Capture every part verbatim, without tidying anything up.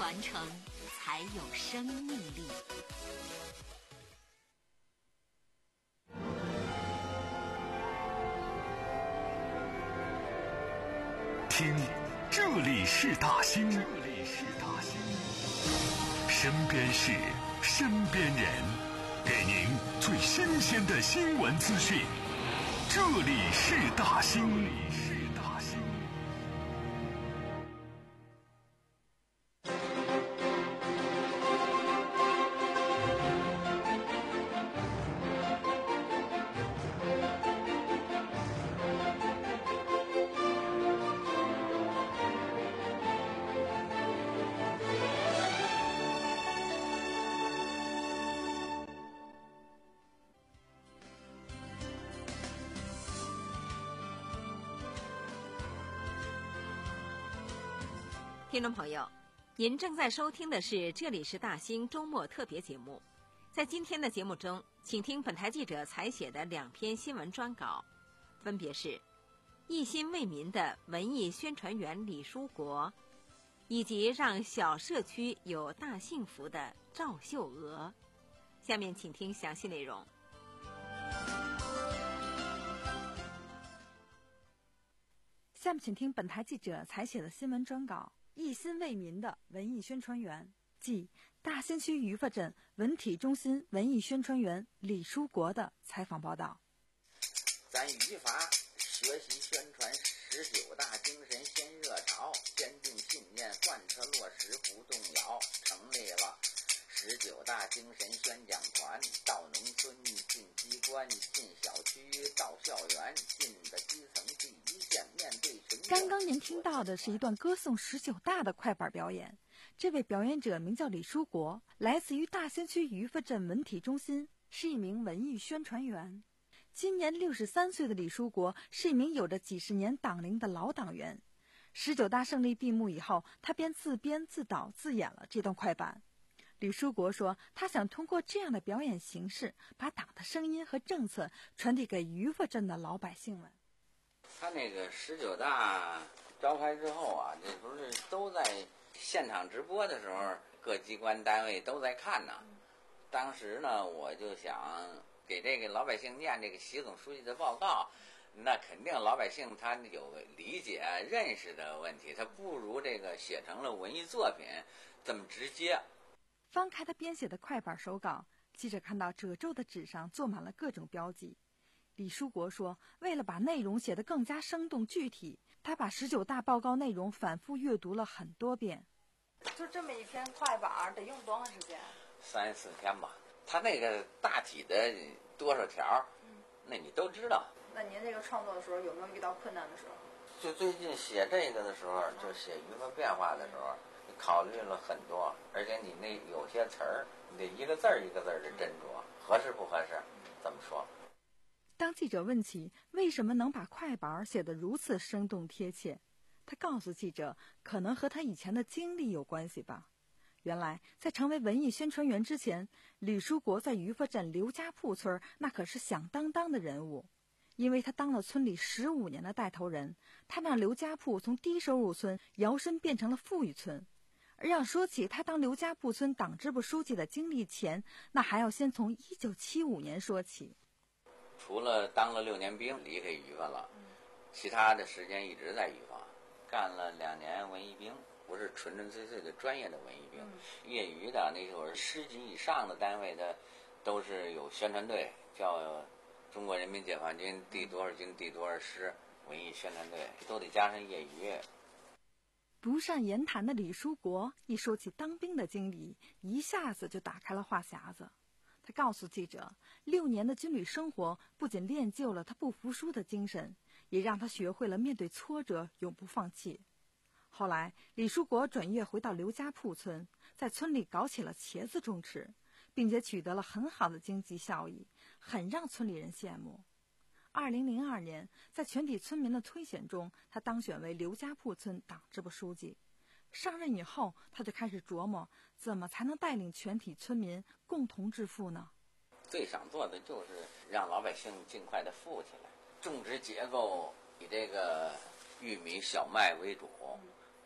传承才有生命力。 听，这里是大兴，这里是大兴，身边事，身边人，给您最新鲜的新闻资讯。这里是大兴，这里是大兴。 听众朋友，您正在收听的是这里是大兴周末特别节目。在今天的节目中，请听本台记者采写的两篇新闻专稿，分别是一心为民的文艺宣传员李书国，以及让小社区有大幸福的赵秀娥。下面请听详细内容。 下面请听本台记者采写的新闻专稿，一心为民的文艺宣传员，即大兴区于发镇文体中心文艺宣传员李书国的采访报道。 咱语法学习宣传十九大精神先热潮，坚定信念贯彻落实不动摇，成立了十九大精神宣讲团，到农村进机关进小区到校园，进的基层第一线，面对群众。 刚刚您听到的是一段歌颂十九大的快板表演，这位表演者名叫李书国，来自于大兴区于发镇文体中心，是一名文艺宣传员。今年六十三岁的李书国是一名有着几十年党龄的老党员。十九大胜利闭幕以后，他便自编自导自演了这段快板。李书国说，他想通过这样的表演形式，把党的声音和政策传递给于发镇的老百姓们。 他那个十九大召开之后啊，这不是都在现场直播的时候，各机关单位都在看呢。当时呢，我就想给这个老百姓念这个习总书记的报告，那肯定老百姓他有理解认识的问题，他不如这个写成了文艺作品这么直接。 翻开他编写的快板手稿，记者看到褶皱的纸上做满了各种标记。李书国说，为了把内容写得更加生动具体，他把十九大报告内容反复阅读了很多遍。 就这么一篇快板得用多长时间？ 三四天吧。他那个大体的多少条，嗯，那你都知道。 那您这个创作的时候有没有遇到困难的时候？ 就最近写这个的时候，就写语法变化的时候，你考虑了很多，而且你那有些词儿，你得一个字儿一个字儿的斟酌，合适不合适，怎么说？ 当记者问起为什么能把快板写得如此生动贴切，他告诉记者，可能和他以前的经历有关系吧。原来在成为文艺宣传员之前，李书国在于发镇刘家铺村那可是响当当的人物。因为他当了村里十五年的带头人，他让刘家铺从低收入村摇身变成了富裕村。而要说起他当刘家铺村党支部书记的经历前，那还要先从一九七五年说起。 除了当了六年兵离开于发了，其他的时间一直在于发，干了两年文艺兵，不是纯纯粹粹的专业的文艺兵，嗯、业余的那时候师级以上的单位的都是有宣传队，叫中国人民解放军第多少军第多少师文艺宣传队，都得加上业余。 不善言谈的李书国一说起当兵的经历，一下子就打开了话匣子。他告诉记者，六年的军旅生活不仅练就了他不服输的精神，也让他学会了面对挫折永不放弃。后来李书国转业回到刘家铺村，在村里搞起了茄子种植，并且取得了很好的经济效益，很让村里人羡慕。二零零二年，在全体村民的推选中，他当选为刘家铺村党支部书记。上任以后，他就开始琢磨怎么才能带领全体村民共同致富呢？ 最想做的就是让老百姓尽快的富起来。种植结构以这个玉米、小麦为主，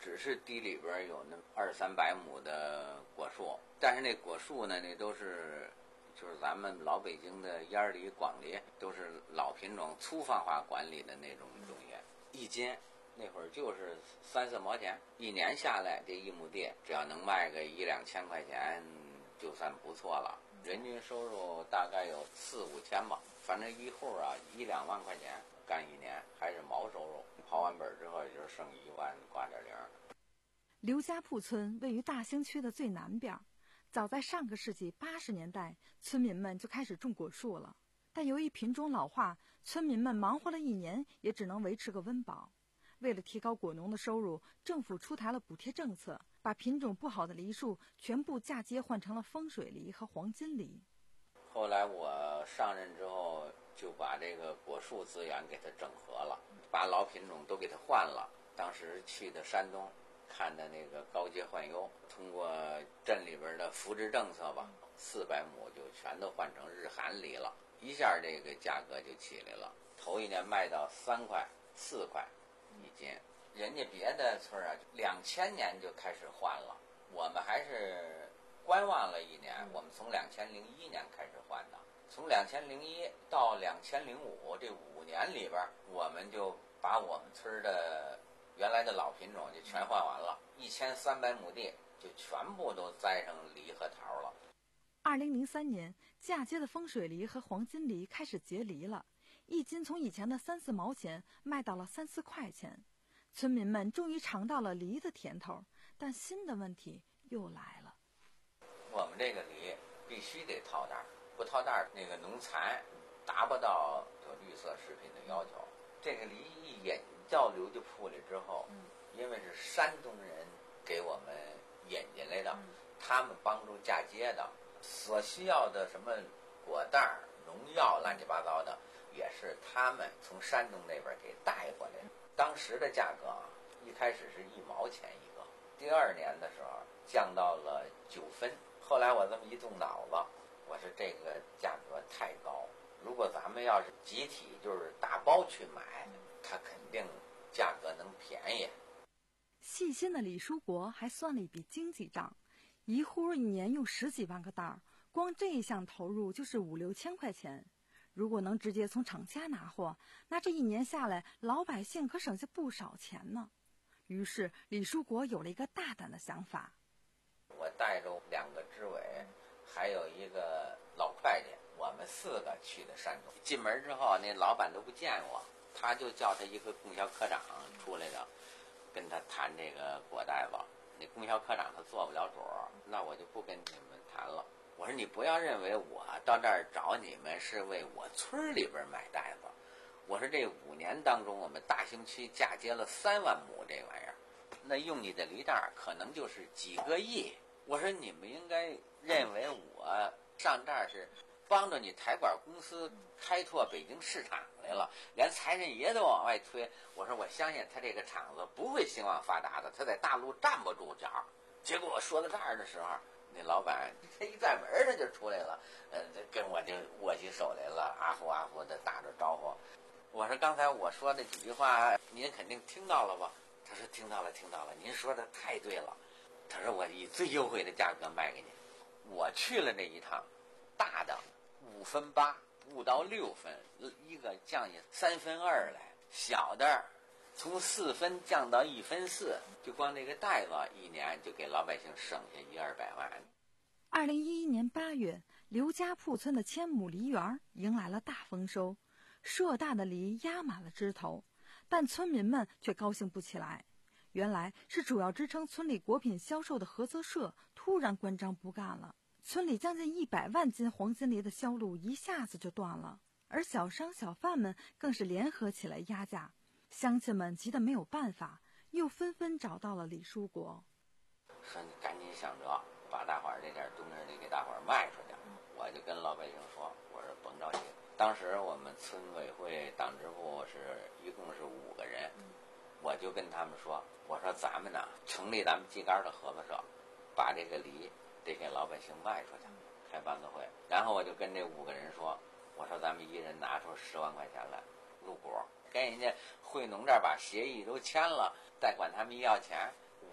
只是地里边有那二三百亩的果树，但是那果树呢，那都是就是咱们老北京的烟儿梨、广梨，都是老品种粗放化管理的那种东西，一斤那会儿就是三四毛钱，一年下来这一亩地只要能卖个一两千块钱，就算不错了。人均收入大概有四五千吧，反正一户啊一两万块钱干一年，还是毛收入。刨完本之后也就是剩一万挂点零。 刘家铺村位于大兴区的最南边，早在上个世纪八十年代，村民们就开始种果树了。但由于品种老化，村民们忙活了一年，也只能维持个温饱。为了提高果农的收入，政府出台了补贴政策，把品种不好的梨树全部嫁接换成了风水梨和黄金梨。 后来我上任之后，就把这个果树资源给它整合了，把老品种都给它换了。当时去的山东，看的那个高阶换优，通过镇里边的扶植政策吧，四百亩就全都换成日韩梨了，一下这个价格就起来了。头一年卖到三块、四块一斤，人家别的村啊，两千年就开始换了，我们还是观望了一年。我们从两千零一年开始换的，从两千零一到两千零五这五年里边，我们就把我们村的原来的老品种就全换完了，一千三百亩地就全部都栽上梨和桃了。 二零零三年，嫁接的风水梨和黄金梨开始结梨了，一斤从以前的三四毛钱卖到了三四块钱。村民们终于尝到了梨的甜头，但新的问题又来了。 我们这个梨必须得套袋，不套袋那个农残达不到有绿色食品的要求。这个梨一引到刘家铺里之后，因为是山东人给我们引进来的，他们帮助嫁接的，所需要的什么果袋、农药乱七八糟的，也是他们从山东那边给带过来的。当时的价格啊，一开始是一毛钱一个，第二年的时候降到了九分。后来我这么一动脑子，我说这个价格太高，如果咱们要是集体就是大包去买，它肯定价格能便宜。 细心的李书国还算了一笔经济账，一户一年用十几万个袋儿，光这一项投入就是五六千块钱。如果能直接从厂家拿货，那这一年下来，老百姓可省下不少钱呢。于是李书国有了一个大胆的想法。 我带着两个支委，还有一个老会计，我们四个去的山东。进门之后，那老板都不见我，他就叫他一个供销科长出来的，跟他谈这个果袋子。那供销科长他做不了主，那我就不跟你们谈了。我说你不要认为我到这儿找你们是为我村里边买袋子，我说这五年当中我们大兴区嫁接了三万亩这玩意儿，那用你的梨袋可能就是几个亿。我说你们应该认为我上这儿是帮着你台管公司开拓北京市场来了，连财神爷都往外推。我说我相信他这个厂子不会兴旺发达的，他在大陆站不住脚。结果我说到这儿的时候，那老板他一站门他就出来了，呃，跟我就握起手来了，啊呼啊呼的打着招呼。我说刚才我说的几句话您肯定听到了吧？他说听到了听到了，您说的太对了。他说我以最优惠的价格卖给您。我去了那一趟，大的五分八，五到六分，一个降下三分二来，小的从四分降到一分四，就光这个袋子一年就给老百姓省下一二百万。 二零一一年八月，刘家铺村的千亩梨园迎来了大丰收，硕大的梨压满了枝头，但村民们却高兴不起来。原来是主要支撑村里果品销售的合作社突然关张不干了，村里将近一百万斤黄金梨的销路一下子就断了，而小商小贩们更是联合起来压价。乡亲们急得没有办法，又纷纷找到了李书国， 说你赶紧想着把大伙儿这点冬日梨给大伙儿卖出去。我就跟老百姓说，我说甭着急。当时我们村委会党支部是一共是五个人，我就跟他们说，我说咱们呢成立咱们秸秆的合作社，把这个梨得给老百姓卖出去，开班子会。然后我就跟这五个人说，我说咱们一人拿出十万块钱来入股，跟人家惠农这儿把协议都签了，再管他们要钱，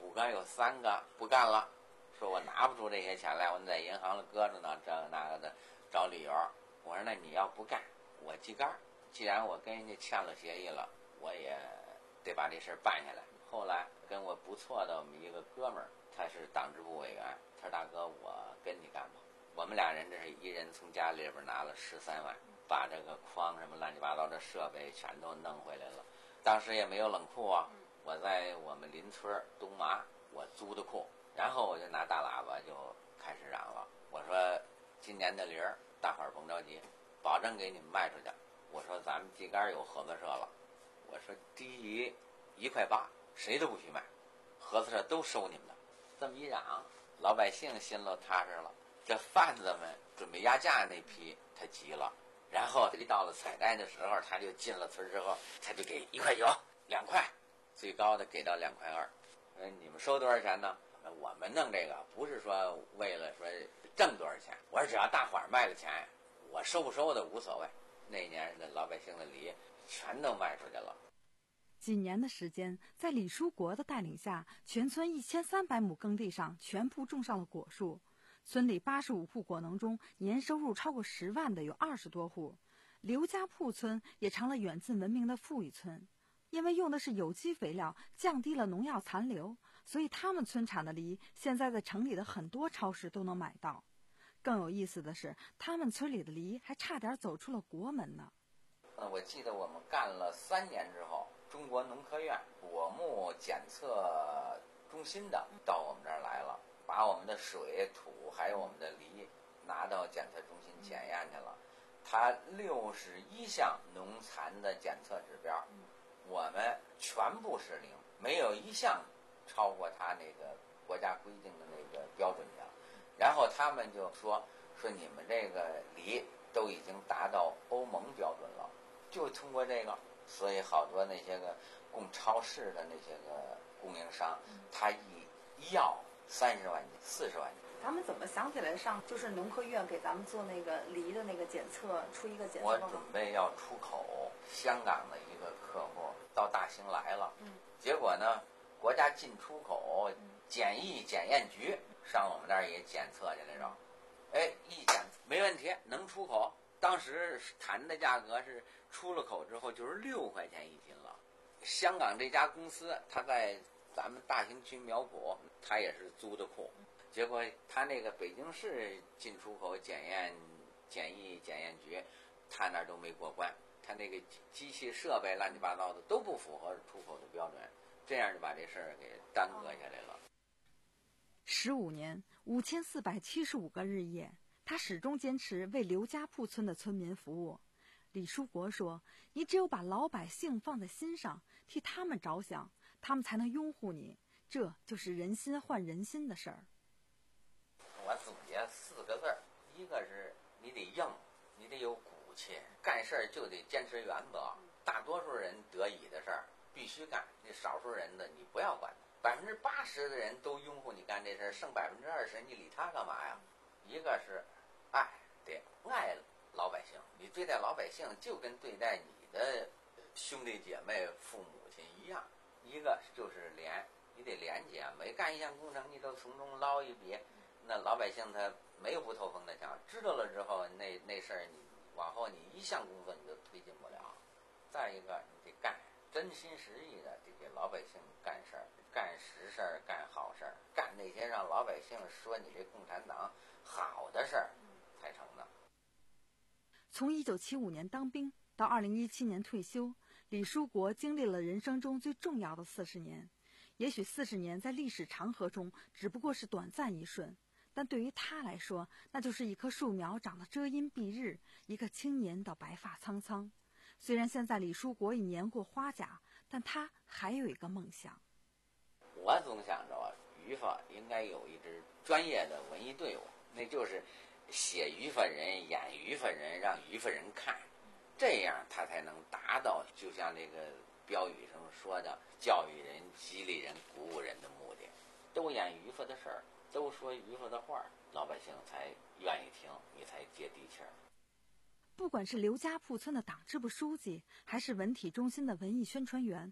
五个有三个不干了，说我拿不出这些钱来，我在银行里搁着呢，这个那个的找理由。我说那你要不干，我记杆。既然我跟人家签了协议了，我也得把这事儿办下来。后来跟我不错的我们一个哥们儿，他是党支部委员，他说大哥，我跟你干吧。我们俩人这是一人从家里边拿了十三万，把这个筐什么乱七八糟的设备全都弄回来了。当时也没有冷库啊，我在我们邻村东麻我租的库，然后我就拿大喇叭就开始嚷了。我说今年的梨儿大伙儿甭着急，保证给你们卖出去。我说咱们秸秆有合作社了，我说低于一块八谁都不许卖，合作社都收你们的。这么一嚷，老百姓心里踏实了。这贩子们准备压价那批他急了，然后一到了采摘的时候，他就进了村之后，他就给一块九两块，最高的给到两块二。呃，你们收多少钱呢？我们弄这个不是说为了说挣多少钱，我说只要大伙儿卖了钱，我收不收的无所谓。那年的老百姓的梨全都卖出去了。 几年的时间，在李书国的带领下，全村一千三百亩耕地上全部种上了果树。村里八十五户果农中，年收入超过十万的有二十多户。刘家铺村也成了远近闻名的富裕村，因为用的是有机肥料，降低了农药残留，所以他们村产的梨现在在城里的很多超市都能买到。更有意思的是，他们村里的梨还差点走出了国门呢。 呃，我记得我们干了三年之后，中国农科院果木检测中心的到我们这儿来了，把我们的水土还有我们的梨拿到检测中心检验去了。它六十一项农残的检测指标，我们全部是零，没有一项超过它那个国家规定的那个标准的。然后他们就说说你们这个梨都已经达到欧盟标准了，就通过这个，所以好多那些个供超市的那些个供应商，他一一要三十万斤、四十万斤。 他们怎么想起来上就是农科院给咱们做那个梨的那个检测，出一个检测我报告？ 准备要出口，香港的一个客户到大兴来了， 嗯， 结果呢，国家进出口检疫检验局上我们那儿也检测去来着，哎，一检没问题，能出口。当时谈的价格是出了口之后就是六块钱一斤了。香港这家公司，他在咱们大兴区苗圃，他也是租的库。结果他那个北京市进出口检验检疫检验局，他那儿都没过关，他那个机器设备乱七八糟的都不符合出口的标准，这样就把这事儿给耽搁下来了。 十五年，五千四百七十五个日夜，他始终坚持为刘家铺村的村民服务。李书国说：“你只有把老百姓放在心上，替他们着想，他们才能拥护你。这就是人心换人心的事儿。” 我总结四个字儿，一个是你得硬，你得有骨气，干事儿就得坚持原则。大多数人得以的事儿必须干，那少数人的你不要管。百分之八十的人都拥护你干这事儿，剩百分之二十你理他干嘛呀？一个是爱，得爱老百姓，你对待老百姓就跟对待你的兄弟姐妹、父母亲一样。一个就是廉，你得廉洁，每干一项工程你都从中捞一笔，那老百姓他没有不透风的墙，知道了之后，那那事儿你往后你一项工作你都推进不了。再一个，你得干，真心实意的得给老百姓干事儿，干实事儿，干好事儿，干那些让老百姓说你这共产党好的事儿才成的。 从一九七五年当兵到二零一七年退休，李书国经历了人生中最重要的四十年。也许四十年在历史长河中只不过是短暂一瞬，但对于他来说，那就是一棵树苗长得遮阴蔽日，一个青年到白发苍苍。虽然现在李书国已年过花甲，但他还有一个梦想。 我总想着啊，于法应该有一支专业的文艺队伍，那就是写于法人、演于法人，让于法人看，这样他才能达到就像这个标语上说的教育人、激励人、鼓舞人的目的。都演于法的事儿，都说于法的话，老百姓才愿意听，你才接地气儿。 不管是刘家铺村的党支部书记，还是文体中心的文艺宣传员，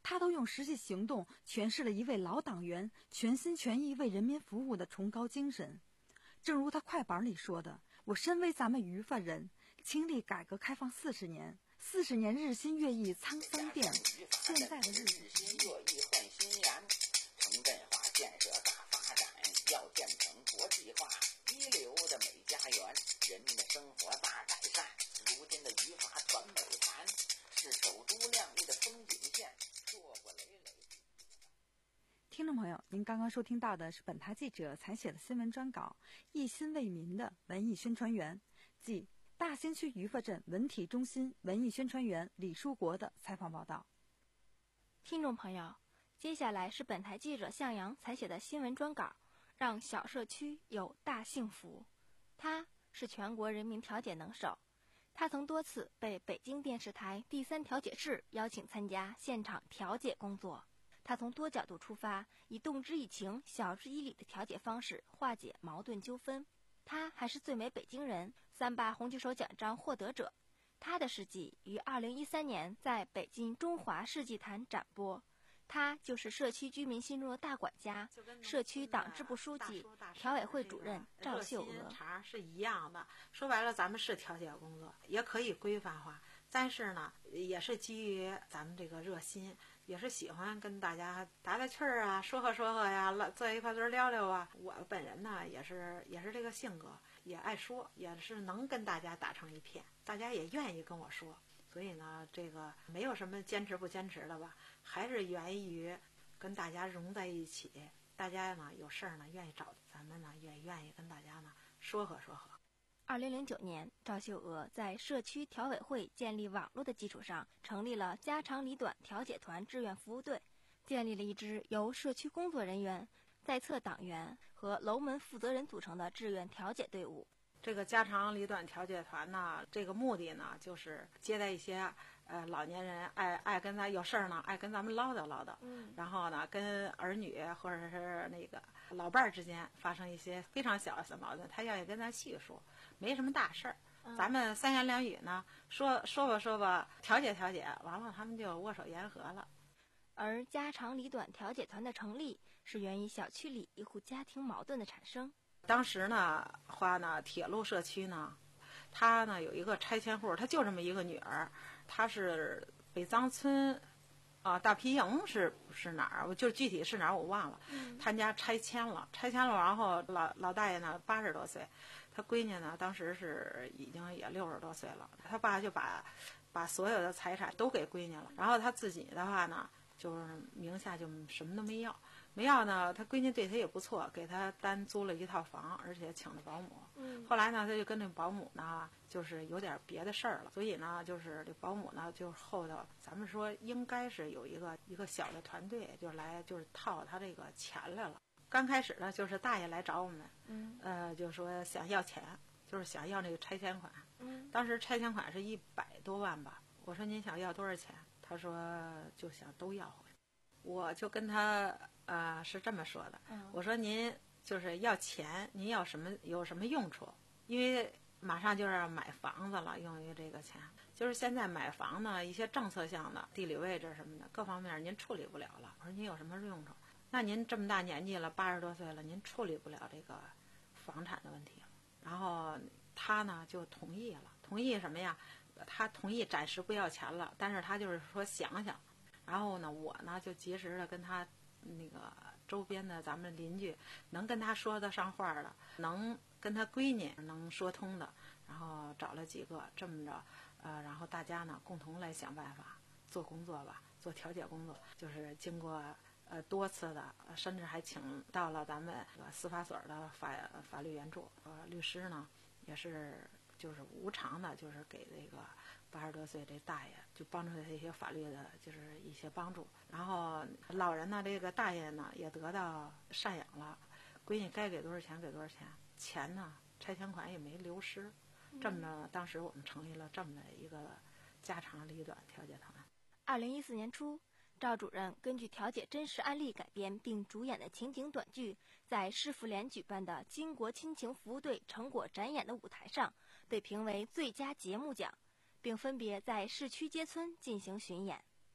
他都用实际行动诠释了一位老党员全心全意为人民服务的崇高精神。正如他快板里说的，我身为咱们于发人，经历改革开放四十年，四十年日新月异沧桑变，现在的日子日新月异换新元，城镇化建设大发展，要建成国际化一流的美家园，人民的生活大改善。如今的于发传美谈，是首都亮丽的风景线，硕果累累。 听众朋友，您刚刚收听到的是本台记者采写的新闻专稿《一心为民》的文艺宣传员，即大兴区于发镇文体中心文艺宣传员李书国的采访报道。 听众朋友，接下来是本台记者向阳采写的新闻专稿，让小社区有大幸福。他是全国人民调解能手，他曾多次被北京电视台第三调解室邀请参加现场调解工作。他从多角度出发，以动之以情、晓之以理的调解方式化解矛盾纠纷。他还是最美北京人三八红旗手奖章获得者。他的事迹于二零一三年在北京中华世纪坛展播。他就是社区居民心中的大管家，社区党支部书记、调委会主任赵秀娥。 茬是一样的，说白了，咱们是调解工作，也可以规范化，但是呢，也是基于咱们这个热心，也是喜欢跟大家打打趣儿啊，说和说和呀，坐一块堆聊聊啊。我本人呢，也是也是这个性格，也爱说，也是能跟大家打成一片，大家也愿意跟我说。所以呢，这个没有什么坚持不坚持的吧，还是源于跟大家融在一起。大家呢有事儿呢愿意找咱们呢，也愿意跟大家呢说和说和。 二零零九年，赵秀娥在社区调委会建立网络的基础上，成立了家长里短调解团志愿服务队，建立了一支由社区工作人员、在册党员和楼门负责人组成的志愿调解队伍。 这个家长里短调解团呢，这个目的呢，就是接待一些呃老年人爱爱跟咱有事儿呢，爱跟咱们唠叨唠叨，嗯，然后呢，跟儿女或者是那个老伴儿之间发生一些非常小的矛盾，他愿意跟咱细说，没什么大事儿，嗯，咱们三言两语呢，说说吧说吧，调解调解，完了他们就握手言和了。 而家长里短调解团的成立，是源于小区里一户家庭矛盾的产生。 当时呢，话呢，铁路社区呢，他呢有一个拆迁户，他就这么一个女儿，他是北藏村，啊，大皮营是是哪儿？我就具体是哪儿我忘了。嗯，他家拆迁了，拆迁了，然后老老大爷呢八十多岁，他闺女呢当时是已经也六十多岁了，他爸就把把所有的财产都给闺女了，然后他自己的话呢，就是名下就什么都没要。没要呢，他闺女对他也不错，给他单租了一套房，而且请了保姆。嗯，后来呢，他就跟那保姆呢，就是有点别的事儿了，所以呢，就是这保姆呢，就后头咱们说应该是有一个一个小的团队，就来就是套他这个钱来了。刚开始呢，就是大爷来找我们，嗯，呃，就说想要钱，就是想要那个拆迁款。嗯，当时拆迁款是一百多万吧。我说您想要多少钱？他说就想都要回。我就跟他呃是这么说的，嗯，我说您就是要钱，您要什么有什么用处？因为马上就是要买房子了，用于这个钱，就是现在买房呢，一些政策项的地理位置什么的各方面您处理不了了。我说您有什么用处？那您这么大年纪了，八十多岁了，您处理不了这个房产的问题了。然后他呢就同意了，同意什么呀？他同意暂时不要钱了，但是他就是说想想。然后呢，我呢就及时的跟他那个周边的咱们邻居，能跟他说得上话的，能跟他闺女能说通的，然后找了几个，这么着，呃，然后大家呢共同来想办法做工作吧，做调解工作，就是经过呃多次的，甚至还请到了咱们司法所的法法律援助，呃，律师呢也是就是无偿的，就是给这个八十多岁这大爷就帮助他一些法律的，就是一些帮助。然后老人呢，这个大爷呢也得到赡养了，闺女该给多少钱给多少钱，钱呢拆迁款也没流失。这么着，当时我们成立了这么的一个家长里短调解团。 二零一四年初，赵主任根据调解真实案例改编并主演的情景短剧，在市妇联举办的巾帼亲情服务队成果展演的舞台上，被评为最佳节目奖，并分别在市区街村进行巡演。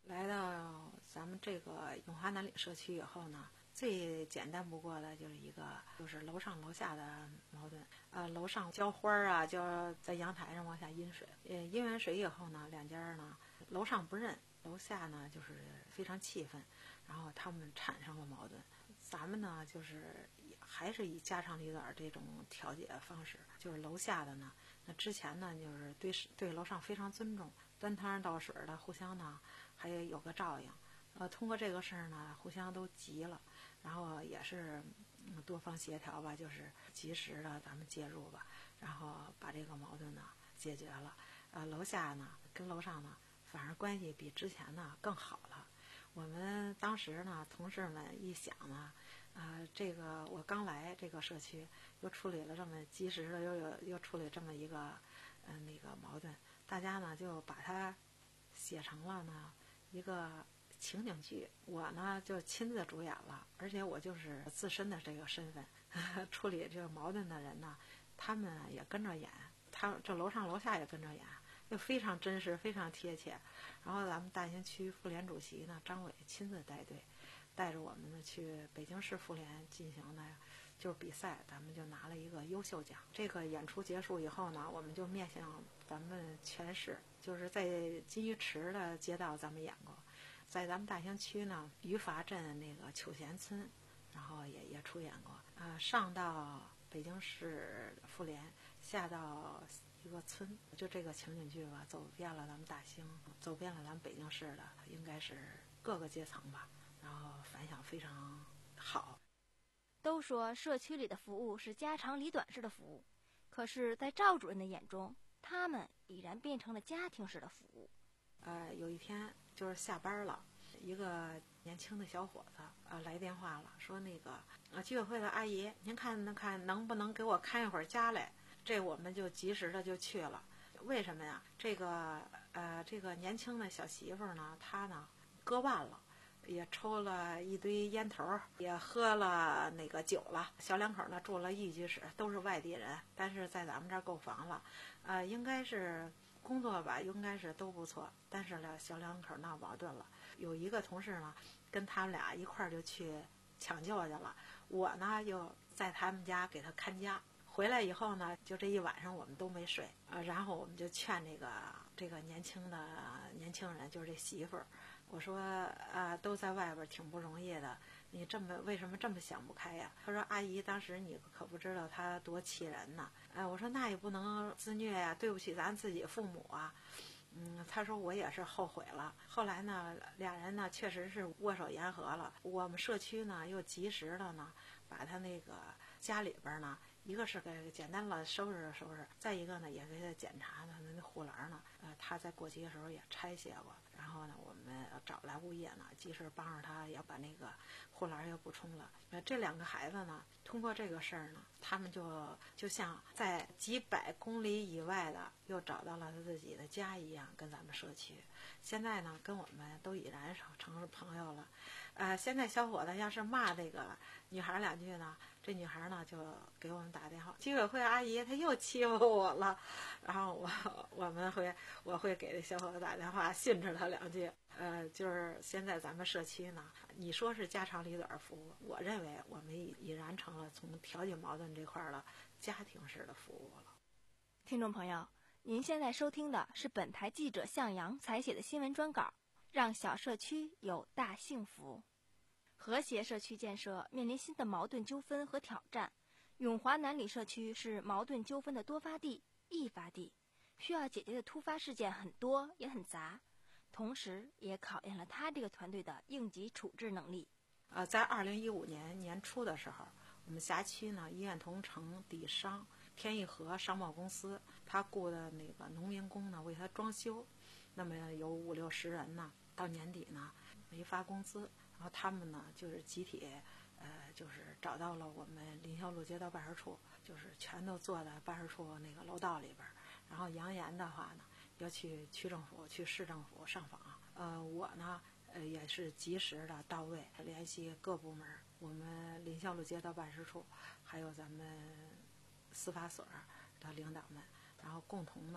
来到咱们这个永华南里社区以后呢，最简单不过的就是一个就是楼上楼下的矛盾。呃，楼上浇花啊，浇在阳台上往下阴水，呃，阴完水以后呢，两家呢楼上不认，楼下呢就是非常气愤，然后他们产生了矛盾。咱们呢就是还是以家长里短这种调解方式，就是楼下的呢，那之前呢就是对对楼上非常尊重，端汤倒水的，互相呢还有个照应。呃，通过这个事儿呢，互相都急了，然后也是、嗯、多方协调吧，就是及时的咱们介入吧，然后把这个矛盾呢解决了。呃，楼下呢跟楼上呢反而关系比之前呢更好了。我们当时呢，同事们一想呢，呃，这个我刚来这个社区，又处理了这么及时的，又有又处理这么一个嗯、呃、那个矛盾，大家呢就把它写成了呢一个情景剧，我呢就亲自主演了，而且我就是自身的这个身份，呵呵处理这个矛盾的人呢，他们也跟着演，他这楼上楼下也跟着演，就非常真实，非常贴切。然后咱们大兴区妇联主席呢张伟亲自带队，带着我们呢去北京市妇联进行的就是比赛，咱们就拿了一个优秀奖。这个演出结束以后呢，我们就面向咱们全市，就是在金鱼池的街道咱们演过，在咱们大兴区呢余阀镇那个秋贤村，然后也也出演过。啊、呃，上到北京市妇联，下到一个村，就这个情景剧吧，走遍了咱们大兴，走遍了咱们北京市的，应该是各个阶层吧，然后反响非常好。 都说社区里的服务是家长里短式的服务，可是在赵主任的眼中，他们已然变成了家庭式的服务。 呃，有一天就是下班了，一个年轻的小伙子呃来电话了，说那个呃居委会的阿姨，您看能看能不能给我看一会儿家来？这我们就及时的就去了。为什么呀？这个呃这个年轻的小媳妇呢，她呢割腕了。也抽了一堆烟头，也喝了那个酒了。小两口呢住了一居室，都是外地人，但是在咱们这儿购房了。呃，应该是工作吧，应该是都不错。但是呢，小两口闹矛盾了。有一个同事呢，跟他们俩一块儿就去抢救去了。我呢又在他们家给他看家。回来以后呢，就这一晚上我们都没睡。呃，然后我们就劝这个这个年轻的年轻人，就是这媳妇儿。我说啊，都在外边挺不容易的，你这么为什么这么想不开呀？他说阿姨，当时你可不知道他多气人呢。哎，我说那也不能自虐呀，对不起咱自己父母啊。嗯，他说我也是后悔了。后来呢，俩人呢确实是握手言和了。我们社区呢又及时的呢把他那个家里边呢，一个是给简单了收拾收拾，再一个呢也给他检查呢那护栏呢，呃他在过期的时候也拆卸过。然后呢，我们找来物业呢，及时帮着他也把那个护栏也补充了。呃，这两个孩子呢，通过这个事儿呢，他们就就像在几百公里以外的又找到了自己的家一样，跟咱们社区。现在呢，跟我们都已然成了朋友了。呃，现在小伙子要是骂这个女孩两句呢，这女孩呢就给我们打电话，居委会阿姨她又欺负我了，然后我我们会我会给这小伙子打电话训斥他两句。呃，就是现在咱们社区呢，你说是家长里短服务，我认为我们已已然成了从调解矛盾这块了家庭式的服务了。 听众朋友，您现在收听的是本台记者向阳采写的新闻专稿，让小社区有大幸福。和谐社区建设面临新的矛盾纠纷和挑战。永华南里社区是矛盾纠纷的多发地、易发地，需要解决的突发事件很多也很杂，同时也考验了他这个团队的应急处置能力。 呃，在二零一五年年初的时候，我们辖区呢医院同城底商天益和商贸公司，他雇的那个农民工呢为他装修，那么有五六十人呢，到年底呢没发工资，然后他们呢就是集体呃就是找到了我们林霄路街道办事处，就是全都坐在办事处那个楼道里边，然后扬言的话呢要去区政府去市政府上访。呃我呢呃也是及时的到位，联系各部门，我们林霄路街道办事处还有咱们司法所的领导们，然后共同的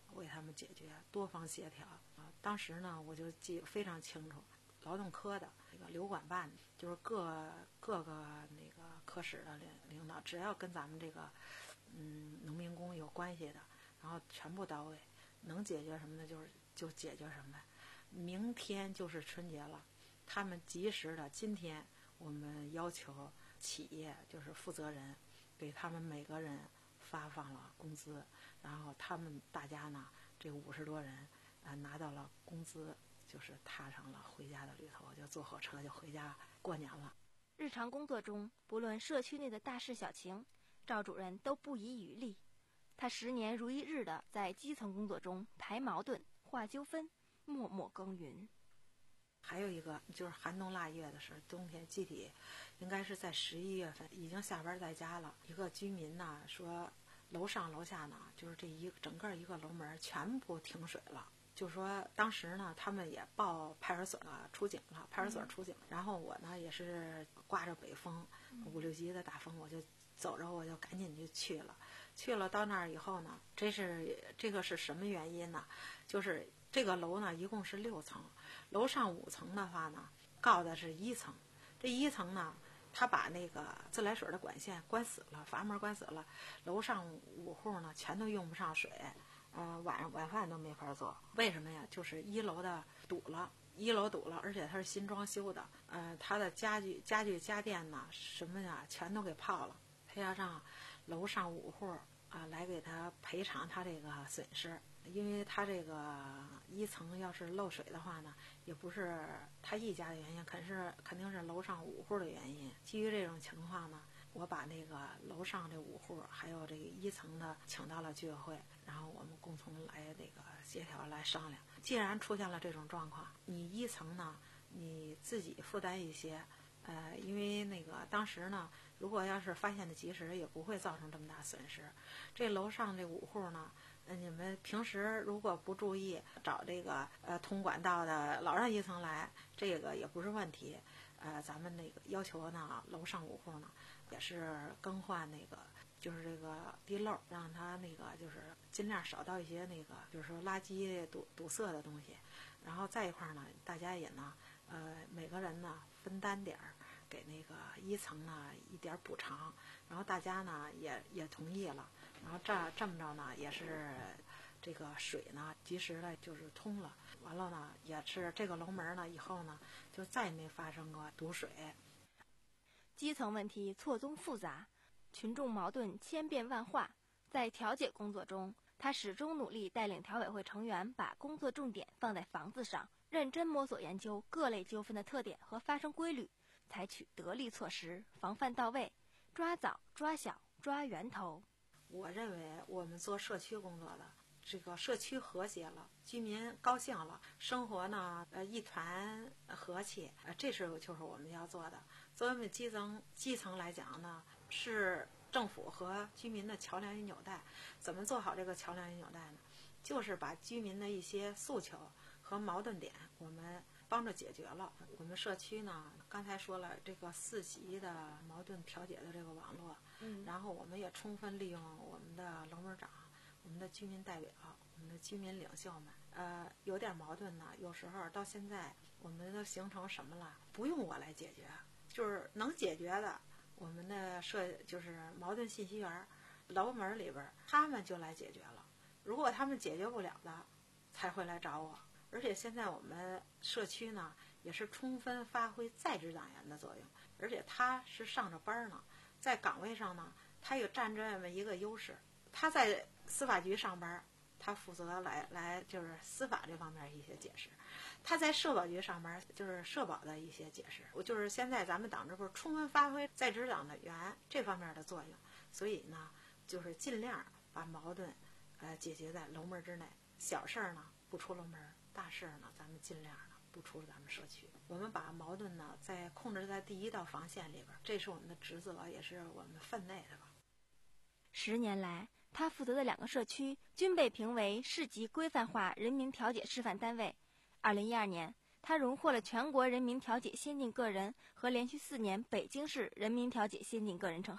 为他们解决，多方协调啊。当时呢，我就记得非常清楚，劳动科的这个流管办，就是各各个那个科室的领领导，只要跟咱们这个嗯农民工有关系的，然后全部到位，能解决什么的，就是就解决什么。明天就是春节了，他们及时的，今天我们要求企业就是负责人给他们每个人发放了工资，然后他们大家呢，这五十多人呃拿到了工资，就是踏上了回家的旅途，就坐火车就回家过年了。 日常工作中，不论社区内的大事小情，赵主任都不遗余力。他十年如一日的在基层工作中排矛盾、化纠纷，默默耕耘。 还有一个就是寒冬腊月的时候，冬天具体应该是在十一月份，已经下班在家了。一个居民呢说，楼上楼下呢，就是这一整个一个楼门全部停水了。就说当时呢，他们也报派出所了，出警了，派出所出警。然后我呢也是刮着北风，五六级的大风，我就走着我就赶紧就去了。去了到那儿以后呢，这是这个是什么原因呢？就是这个楼呢一共是六层，楼上五层的话呢，告的是一层。这一层呢，他把那个自来水的管线关死了，阀门关死了，楼上五户呢全都用不上水。呃，晚上晚饭都没法做，为什么呀？就是一楼的堵了，一楼堵了，而且它是新装修的，呃，它的家具、家具、家电呐，什么呀，全都给泡了。他要让楼上五户啊、呃、来给他赔偿他这个损失，因为他这个一层要是漏水的话呢，也不是他一家的原因，肯是肯定是楼上五户的原因。基于这种情况呢，我把那个楼上这五户还有这个一层的请到了居委会，然后我们共同来那个协调来商量。既然出现了这种状况，你一层呢你自己负担一些，呃，因为那个当时呢，如果要是发现的及时，也不会造成这么大损失。这楼上这五户呢，呃，你们平时如果不注意，找这个呃通管道的老让一层来，这个也不是问题。呃，咱们那个要求呢，楼上五户呢，也是更换那个，就是这个地漏，让它那个就是尽量少到一些那个，就是说垃圾堵堵塞的东西。然后再一块呢，大家也呢，呃，每个人呢分担点儿，给那个一层呢一点补偿。然后大家呢也也同意了。然后这这么着呢，也是这个水呢及时的就是通了。完了呢，也是这个楼门呢以后呢就再也没发生过堵水。 基层问题错综复杂，群众矛盾千变万化，在调解工作中，他始终努力带领调委会成员把工作重点放在房子上，认真摸索研究各类纠纷的特点和发生规律，采取得力措施，防范到位，抓早抓小抓源头。 我认为我们做社区工作的，这个社区和谐了，居民高兴了，生活呢呃一团和气，呃这是就是我们要做的。作为我们基层基层来讲呢，是政府和居民的桥梁与纽带。怎么做好这个桥梁与纽带呢？就是把居民的一些诉求和矛盾点，我们帮着解决了。我们社区呢，刚才说了这个四级的矛盾调解的这个网络，嗯，然后我们也充分利用我们的楼门长、我们的居民代表、我们的居民领袖们，呃，有点矛盾呢，有时候到现在我们都形成什么了？不用我来解决，就是能解决的，我们的社就是矛盾信息员、楼门里边，他们就来解决了。如果他们解决不了的，才会来找我。而且现在我们社区呢，也是充分发挥在职党员的作用，而且他是上着班呢，在岗位上呢，他有占这么一个优势。他在司法局上班，他负责来来就是司法这方面一些解释；他在社保局上班，就是社保的一些解释。我就是现在咱们党支部充分发挥在职党的员这方面的作用，所以呢，就是尽量把矛盾呃解决在楼门之内，小事儿呢不出楼门。大事呢，咱们尽量呢不出咱们社区。我们把矛盾呢在控制在第一道防线里边，这是我们的职责，也是我们分内的吧。 十年来，他负责的两个社区均被评为市级规范化人民调解示范单位。二零一二年，他荣获了全国人民调解先进个人和连续四年北京市人民调解先进个人称号，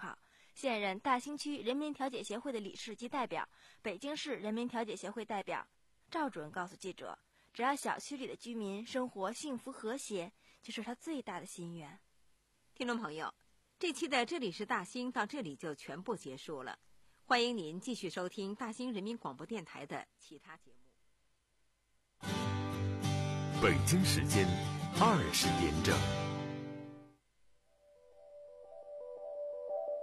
现任大兴区人民调解协会的理事及代表、北京市人民调解协会代表赵主任告诉记者，只要小区里的居民生活幸福和谐，就是他最大的心愿。 听众朋友，这期的这里是大兴到这里就全部结束了，欢迎您继续收听大兴人民广播电台的其他节目。 北京时间二十点整。